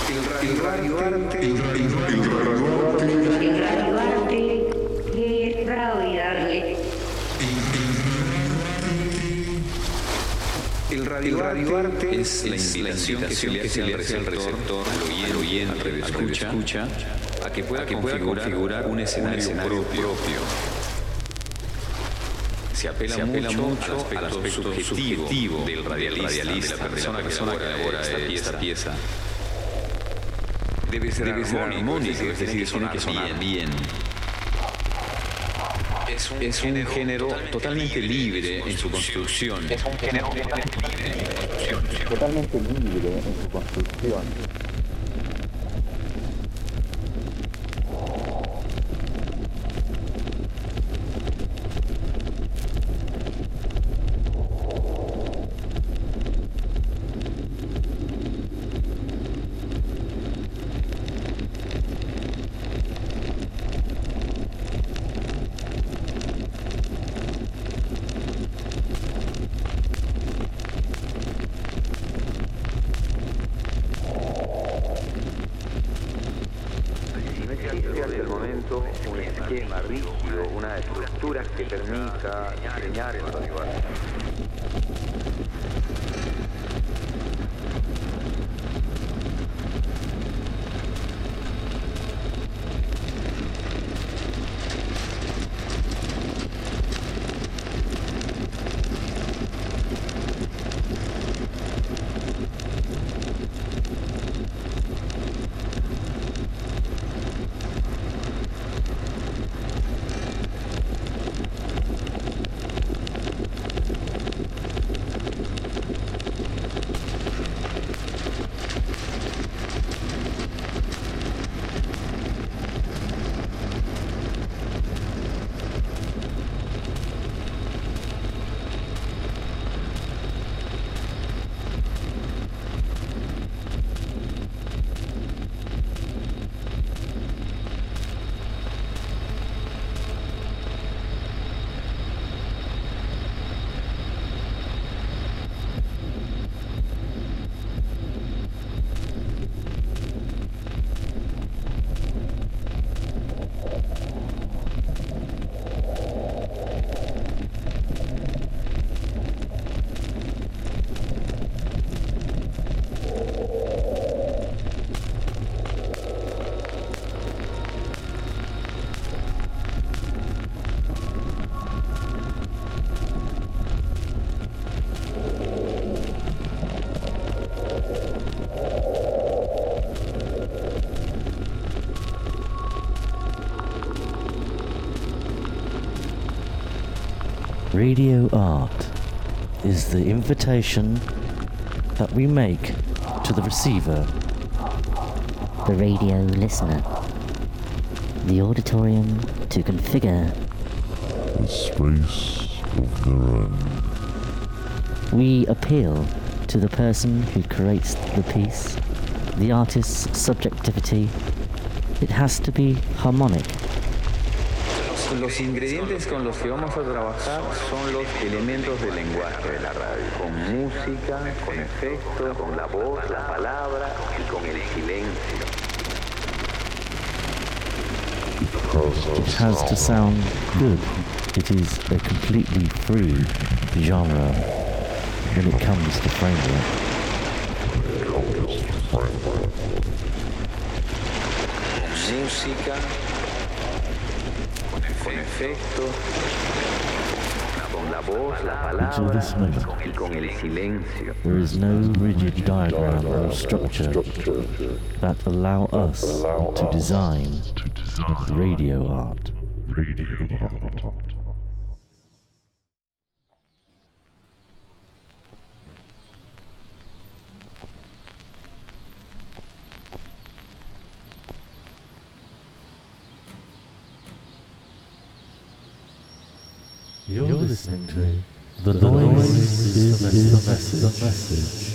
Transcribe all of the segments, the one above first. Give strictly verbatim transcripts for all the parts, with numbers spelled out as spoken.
El Radio Arte. El Radio Arte. El Radio Arte es radiarle. El Radio, Radio Arte es la invitación que se le hace al receptor, al oyente, al escucha, escucha, a que pueda, a que pueda configurar, configurar un escenario, un escenario propio. propio. Se apela, se apela mucho, mucho al aspecto, al aspecto subjetivo, subjetivo del radialista, radialista, de la persona, de la persona que elabora esta, esta, esta pieza. Debe ser, debe ser armónico, es decir, tiene que sonar bien. bien. Es un, es un género, género totalmente, totalmente libre, libre en su construcción. Es un género totalmente libre en su construcción. Totalmente libre en su construcción. Radio art is the invitation that we make to the receiver, the radio listener, the auditorium to configure a space of their own. We appeal to the person who creates the piece, the artist's subjectivity. It has to be harmonic. Los ingredientes con los que vamos a trabajar son los elementos del lenguaje de la radio, con música, con efecto, con la voz, la palabra y con el silencio. It has to sound good. It is a completely free genre when it comes to framework. Música, con efecto, con la voz, la palabra y con el silencio. There is no rigid diagram or structure that allow us to design radio art. Radio art. You're listening to The Noise is the Message.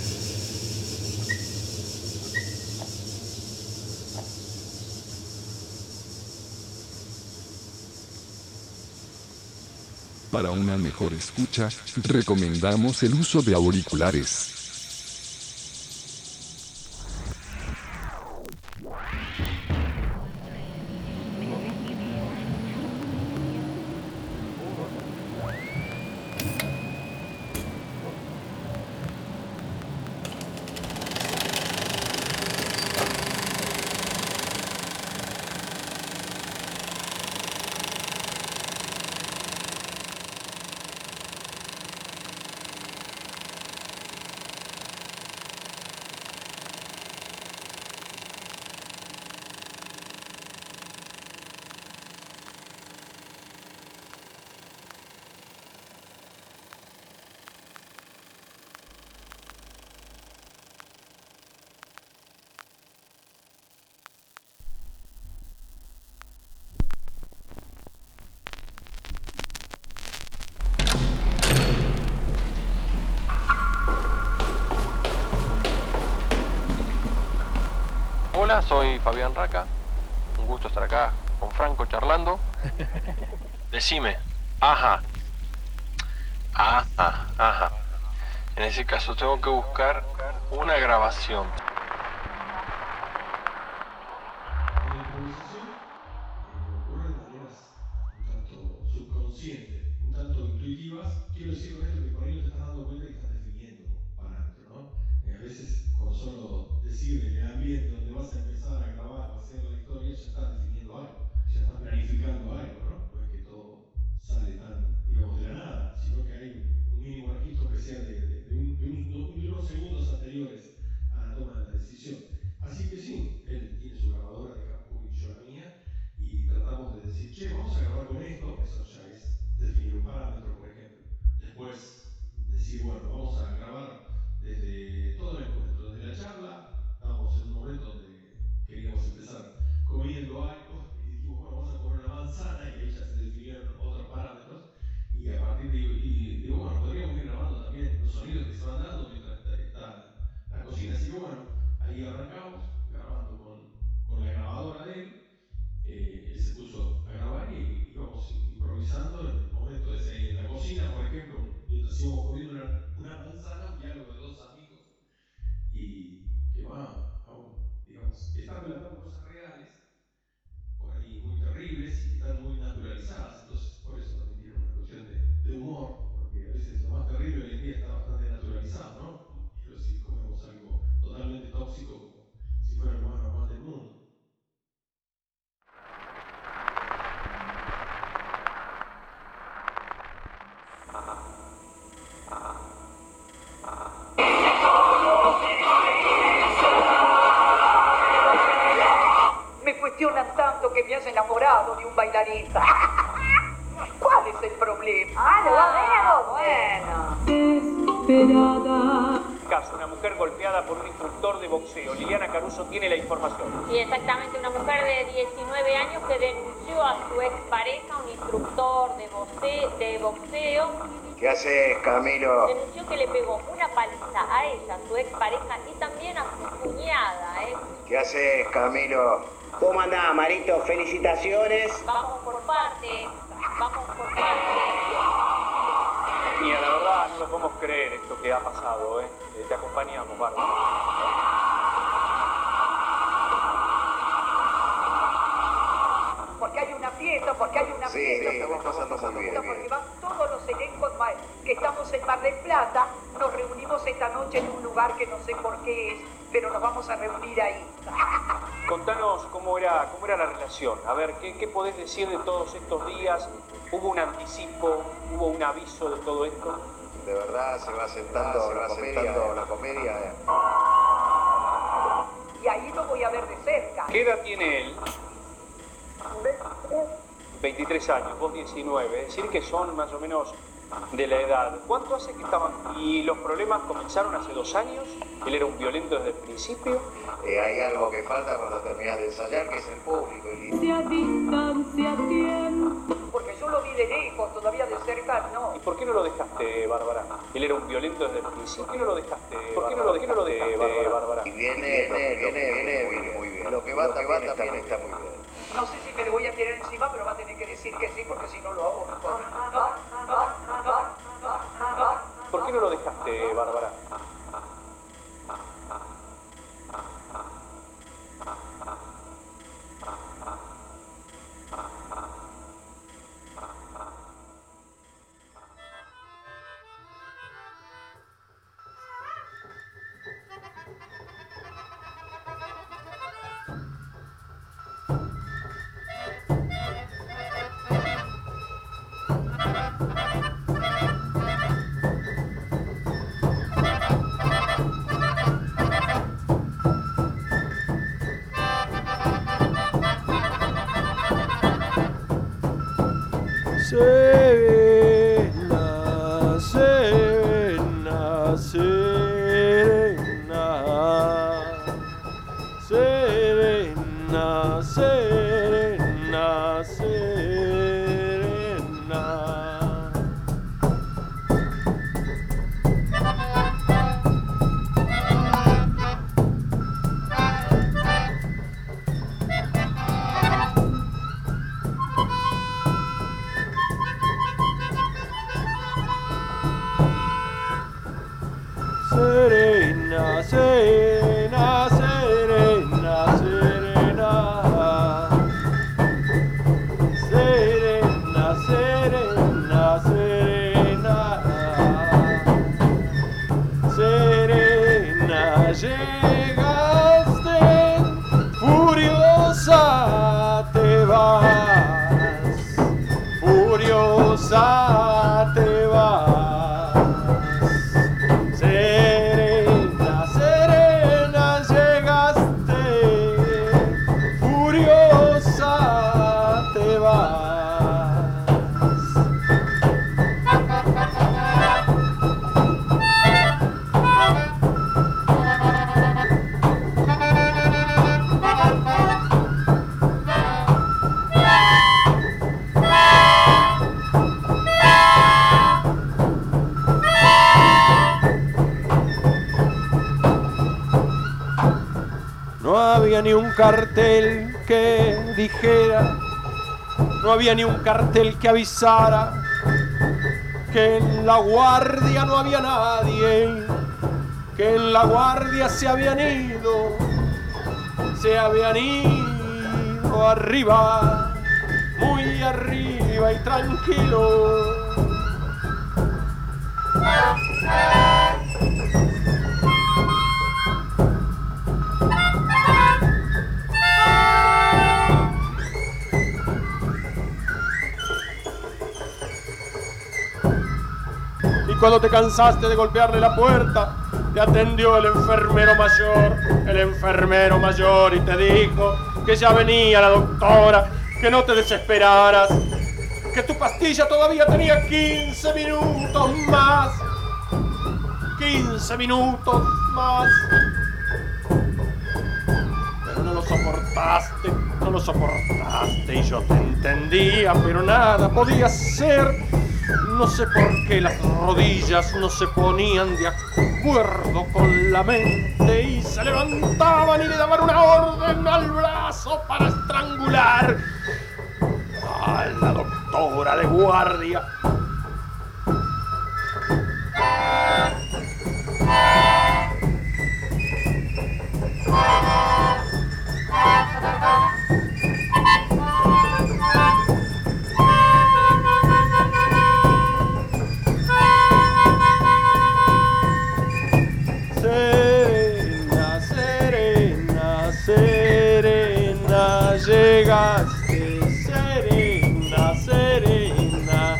Para una mejor escucha, recomendamos el uso de auriculares. Hola, soy Fabián Raca. Un gusto estar acá con Franco charlando. Decime. Ajá. Ajá, ajá. En ese caso tengo que buscar una grabación. La improvisación eh, ocurre de maneras un tanto subconscientes, un tanto intuitivas. Quiero decir con esto que por ahí no te estás dando cuenta que estás definiendo parámetros, ¿no? Eh, a veces con solo decir en el ambiente donde vas a empezar a grabar o a hacer la historia ya estás definiendo algo, ya estás planificando algo, ¿no? No es que todo sale tan, digamos, de la nada, sino que hay un, un mínimo registro que sea de, de, de, un, de, un, de unos segundos anteriores a la toma de la decisión. Así que sí, él tiene su grabadora de campo y yo la mía, y tratamos de decir, che, vamos a grabar con esto, eso ya es definir un parámetro, por ejemplo. Después decir, bueno, vamos a grabar desde todo el encuentro, desde la charla, estamos en un momento donde queríamos empezar comiendo algo, y dijimos, bueno, vamos a comer una manzana, y ahí ya se definieron otros parámetros, y a partir de ahí, digo, bueno, podríamos ir grabando también los sonidos que se van dando mientras está, está la cocina, así que bueno, ahí arrancamos grabando con, con la grabadora de él, eh, él se puso a grabar y íbamos improvisando en el momento ese ahí en la cocina, por ejemplo, mientras íbamos comiendo una, una manzana, un diálogo de dos amigos, y que va a un, digamos, están relatando cosas reales, por ahí muy terribles y que están muy naturalizadas, entonces por eso también tiene una cuestión de, de humor, porque a veces lo más terrible hoy en día está bastante naturalizado, ¿no? Quiero decir, comemos algo totalmente tóxico como si fuera lo más normal del mundo. Me cuestionan tanto que me has enamorado de un bailarín. ¿Cuál es el problema? Ah, lo veo, bueno. Desesperada. Caso, una mujer golpeada por un instructor de boxeo. Liliana Caruso tiene la información. Sí, exactamente, una mujer de diecinueve años que denunció a su expareja, un instructor de boxeo, de boxeo. ¿Qué haces, Camilo? Denunció que le pegó una paliza a ella, su expareja, y también a su cuñada, ¿eh? ¿Qué haces, Camilo? ¿Cómo andás, Marito? Felicitaciones. Vamos por partes, vamos por partes. Mira, la verdad no lo podemos creer esto que ha pasado, ¿eh? Eh, te acompañamos, Bárbara. Porque hay una fiesta, porque hay una Sí, fiesta. sí, estamos pasando muy bien, Porque bien. van todos los elencos ma- que estamos en Mar del Plata, nos reunimos esta noche en un lugar que no sé por qué es, pero nos vamos a reunir ahí. Contanos cómo era, cómo era la relación. A ver, ¿qué, qué podés decir de todos estos días? ¿Hubo un anticipo? ¿Hubo un aviso de todo esto? De verdad se va sentando, se va sentando la comedia. eh. Y ahí lo voy a ver de cerca. ¿Qué edad tiene él? veintitrés años, vos diecinueve, es decir que son más o menos de la edad. ¿Cuánto hace que estaban? ¿Y los problemas comenzaron hace dos años? ¿Él era un violento desde el principio? Eh, hay algo que falta cuando terminas de ensayar, que es el público. Y... distancia tiempo. Porque yo lo vi de lejos, todavía de cerca no. ¿Y por qué no lo dejaste, Bárbara? Él era un violento desde el principio. ¿Por qué no lo dejaste, ¿Por qué no lo, qué no lo dejaste, Bárbara? Y viene, viene, viene, viene, viene muy bien. Lo que va, lo que va también está muy bien. No sé si me le voy a tirar encima, pero va a tener que decir que sí, porque si no lo hago. ¿Por qué no lo dejaste, Bárbara? Serena, serena, serena, serena, serena, serena. No había ni un cartel que dijera, no había ni un cartel que avisara que en la guardia no había nadie, que en la guardia se habían ido, se habían ido arriba, muy arriba y tranquilo. Y cuando te cansaste de golpearle la puerta, te atendió el enfermero mayor, el enfermero mayor y te dijo que ya venía la doctora, que no te desesperaras, que tu pastilla todavía tenía quince minutos más, quince minutos más. Pero no lo soportaste, no lo soportaste y yo te entendía, pero nada podía ser. No sé por qué las rodillas no se ponían de acuerdo con la mente y se levantaban y le daban una orden al brazo para estrangular a la doctora de guardia. Serena, serena, serena, llegaste, serena, serena,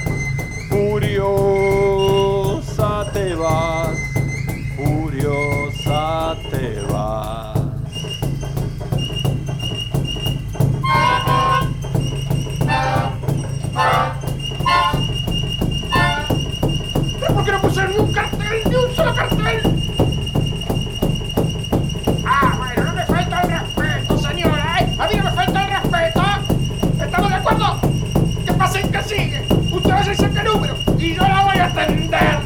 furiosa te vas, furiosa te vas. ¿Pero por qué no pusieron ni un cartel, ni un solo cartel? Ah, bueno, no me falta el respeto, señora, ¿eh? A mí no me falta el respeto. ¿Estamos de acuerdo? Que pase el que sigue. Usted vaya y saque número y yo la voy a atender.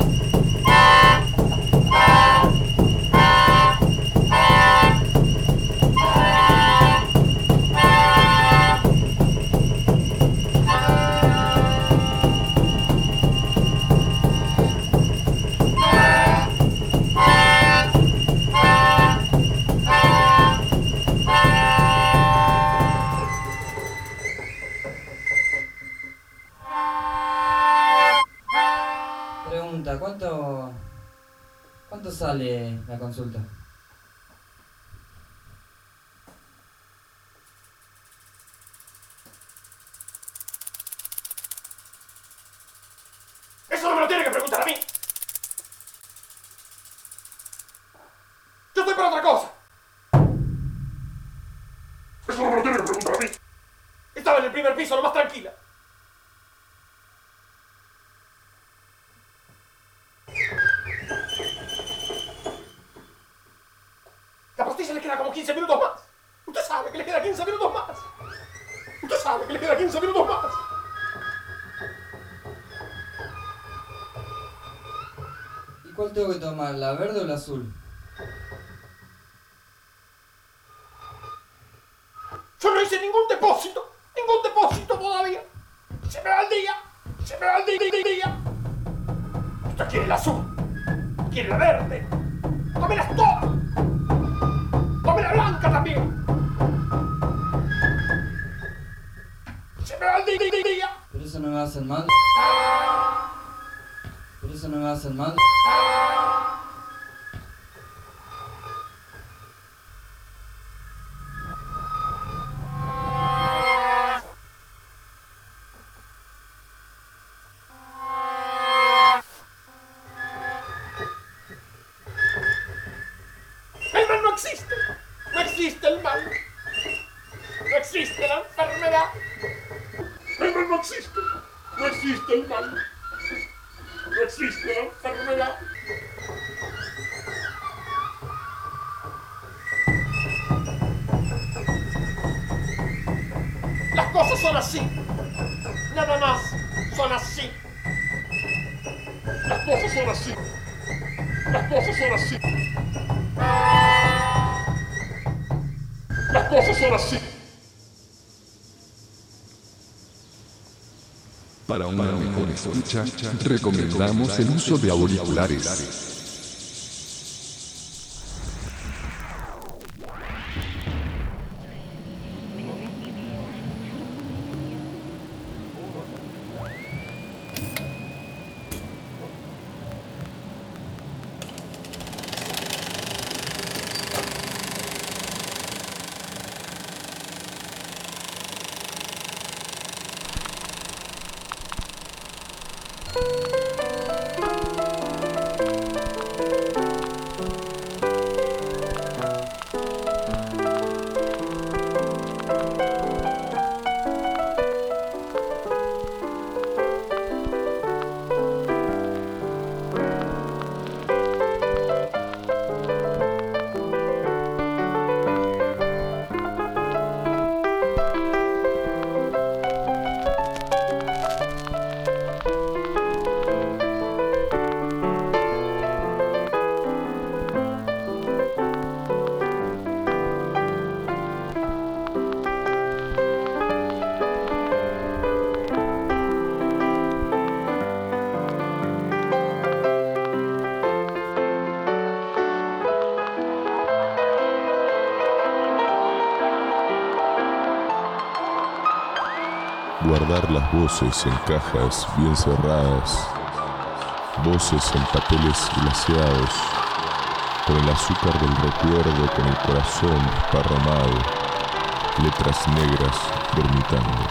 Pregunta, ¿cuánto, cuánto sale la consulta? Eso no me lo tiene que preguntar a mí. Yo estoy para otra cosa. Eso no me lo tiene que preguntar a mí. Estaba en el primer piso, lo más tranquila. La pastilla le queda como quince minutos más. Usted sabe que le queda quince minutos más. Usted sabe que le queda quince minutos más. ¿Y cuál tengo que tomar, la verde o la azul? Yo no hice ningún depósito. Ningún depósito todavía. Se me va el día. Se me va el día. Usted quiere la azul. Quiere la verde. Tómelas todas. Tome la blanca también. Se me va el día. Pero eso no me va a hacer mal. Pero eso no me va a hacer mal. El mal no existe. No existe el mal. No existe la enfermedad. El mal no existe. No existe el mal. No existe la enfermedad. Las cosas son así. Nada más son así. Las cosas son así. Las cosas son así. cosas son así. Para una mejor escucha, recomendamos el uso de auriculares. Guardar las voces en cajas bien cerradas, voces en papeles glaseados, con el azúcar del recuerdo, con el corazón desparramado, letras negras dormitando.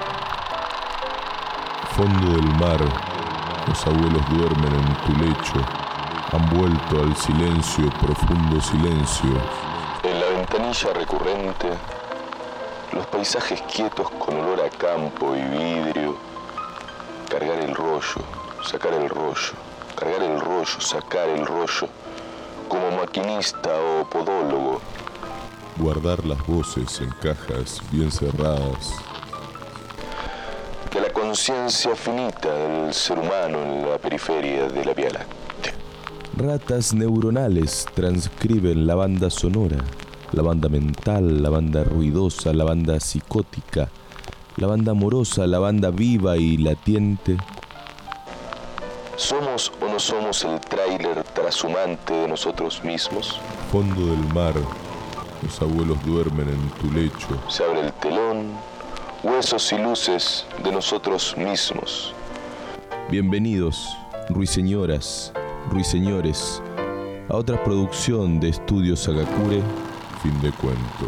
Fondo del mar, los abuelos duermen en tu lecho, han vuelto al silencio, profundo silencio. En la ventanilla recurrente, los paisajes quietos con olor a campo y vidrio. Cargar el rollo, sacar el rollo, cargar el rollo, sacar el rollo, como maquinista o podólogo. Guardar las voces en cajas bien cerradas. Que la conciencia finita del ser humano en la periferia de la Vía Láctea. Ratas neuronales transcriben la banda sonora. La banda mental, la banda ruidosa, la banda psicótica, la banda amorosa, la banda viva y latiente. ¿Somos o no somos el tráiler trashumante de nosotros mismos? Fondo del mar, los abuelos duermen en tu lecho. Se abre el telón, huesos y luces de nosotros mismos. Bienvenidos, ruiseñoras, ruiseñores, a otra producción de Estudios Sagakure. Fin de cuento.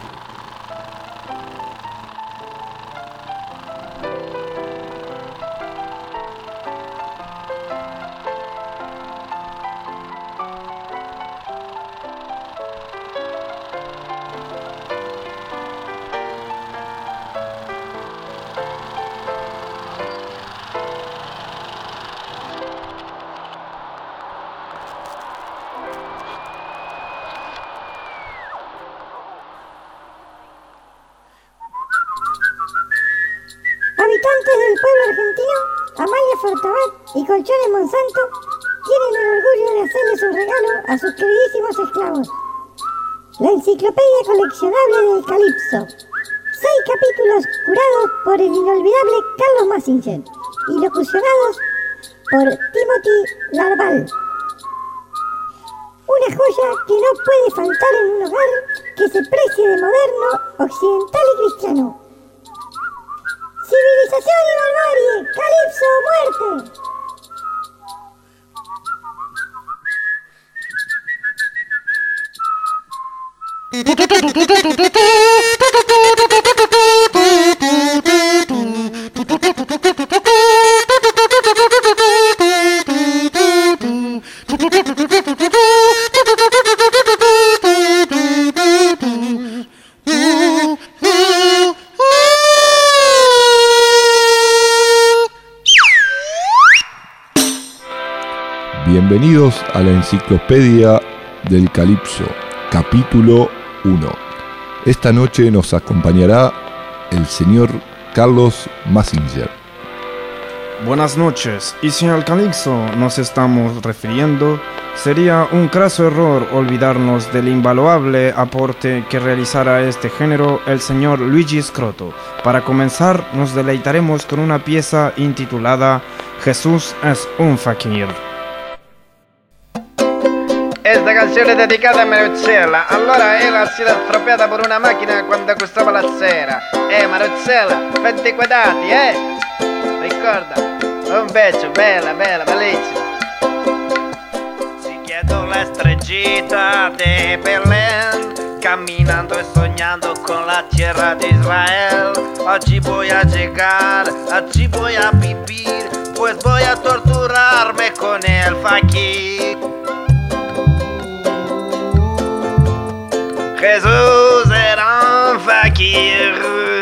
Habitantes del pueblo argentino, Amalia Fortabat y Colchones Monsanto tienen el orgullo de hacerles un regalo a sus queridísimos esclavos. La enciclopedia coleccionable del Calipso. Seis capítulos curados por el inolvidable Carlos Massinger y locucionados por Timothy Larval. Una joya que no puede faltar en un hogar que se precie de moderno, occidental y cristiano. ¡Civilización y barbarie! ¡Calipso, muerte! Bienvenidos a la Enciclopedia del Calipso, capítulo uno. Esta noche nos acompañará el señor Carlos Massinger. Buenas noches, y señor Calipso, nos estamos refiriendo Sería un craso error olvidarnos del invaluable aporte que realizara a este género el señor Luigi Scroto. Para comenzar, nos deleitaremos con una pieza intitulada Jesús es un fakir. Questa canzone è dedicata a Maruzzella. Allora era si era stropiata per una macchina quando acquistava la sera. Eh Maruzzella, fatti quadrati, eh? Ricorda, un bacio, bella, bella, bellissima. Si chiedo la estrellita de Belén, caminando y soñando con la tierra de Israel. Allí voy a llegar, allí voy a vivir, pues voy a torturarme con el fakir. Jesús era un fakir.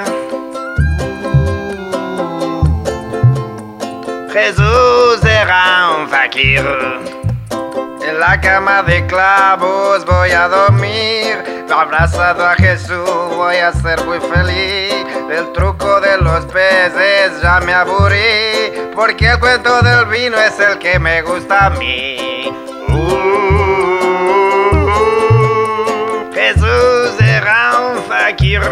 Jesús era un fakir. En la cama de clavos voy a dormir, abrazado a Jesús voy a ser muy feliz. El truco de los peces ya me aburrí, porque el cuento del vino es el que me gusta a mí. Uh. Jesús era un fakir.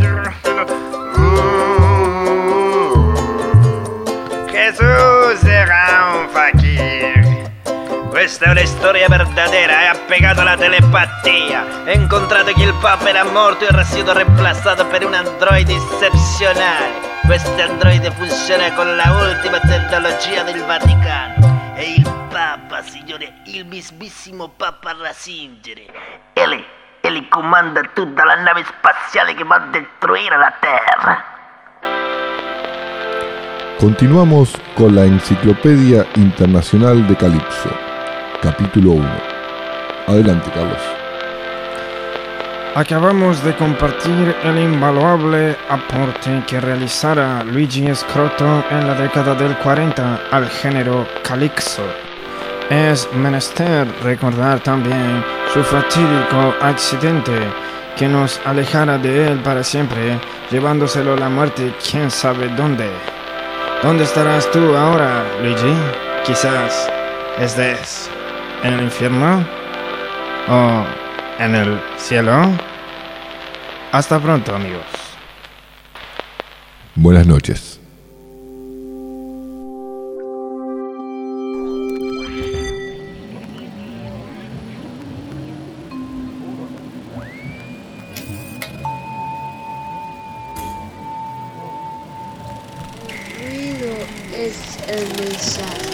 Jesús era un fakir. Questa è una storia verdadera, è appegato alla telepatia. He incontrato che il Papa era morto e era stato reemplazato per un androide eccezionale. Questo androide funziona con la ultima tecnologia del Vaticano. E il Papa, signore, il mismissimo Papa Ratzinger. Ele Él comanda tutta la nave spaziale que va a destruir la Tierra. Continuamos con la Enciclopedia Internacional de Calipso, capítulo uno. Adelante, Carlos. Acabamos de compartir el invaluable aporte que realizara Luigi Scroto en la década del cuarenta al género Calipso. Es menester recordar también su fatídico accidente que nos alejara de él para siempre, llevándoselo la muerte quién sabe dónde. ¿Dónde estarás tú ahora, Luigi? Quizás estés en el infierno o en el cielo. Hasta pronto, amigos. Buenas noches. El mensaje.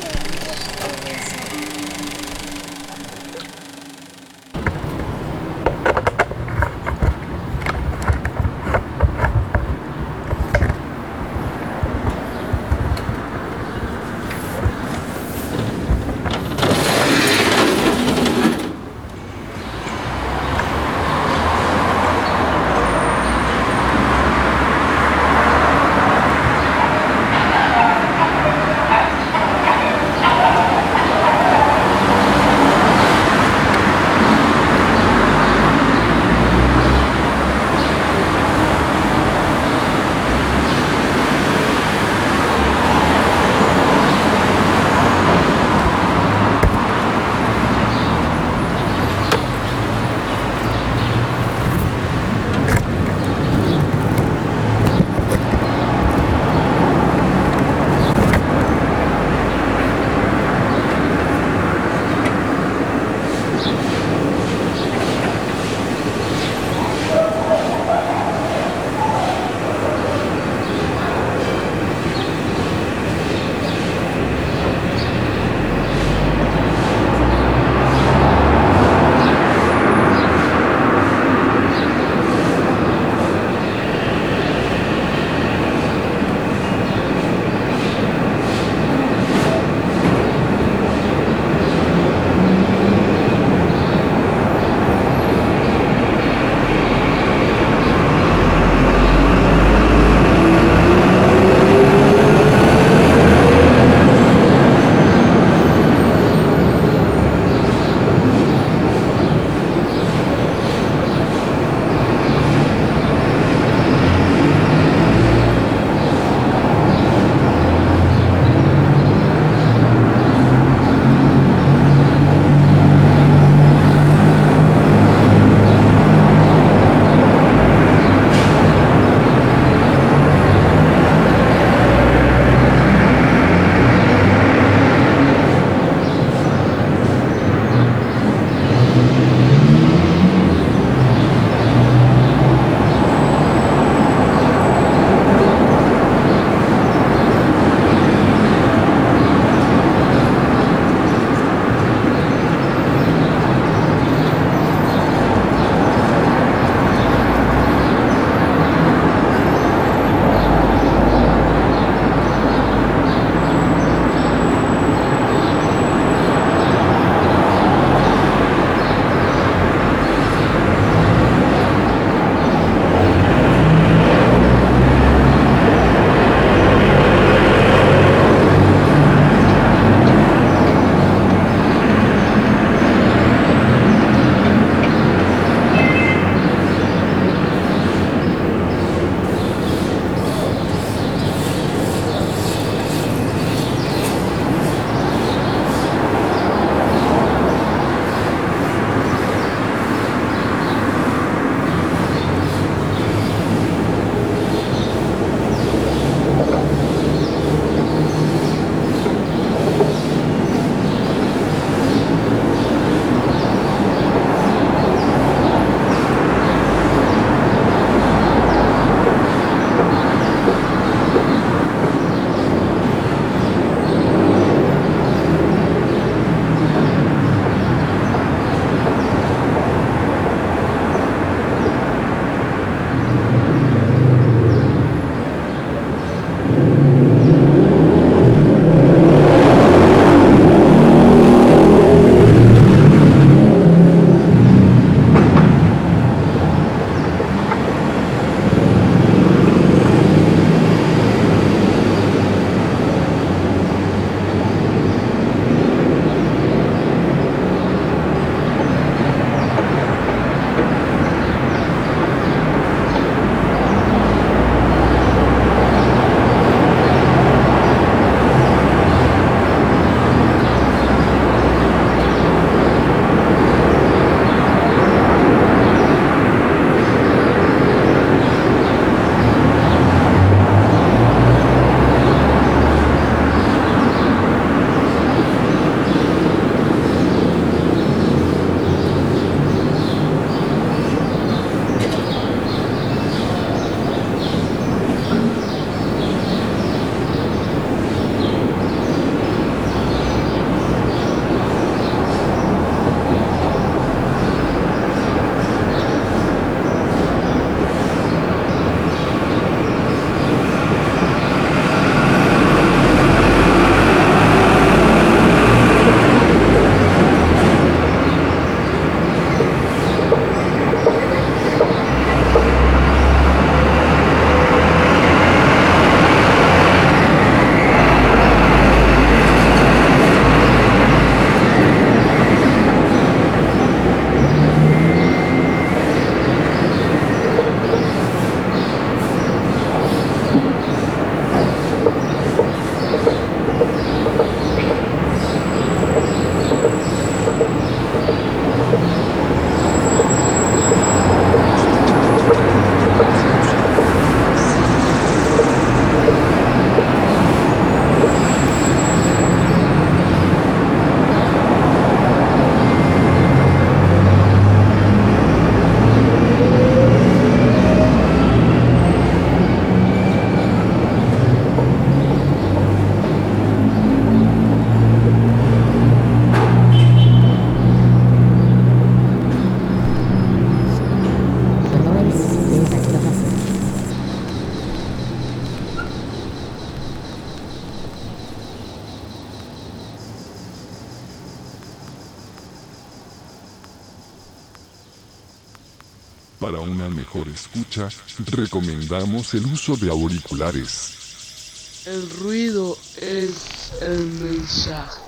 Para una mejor escucha, recomendamos el uso de auriculares. El ruido es el mensaje.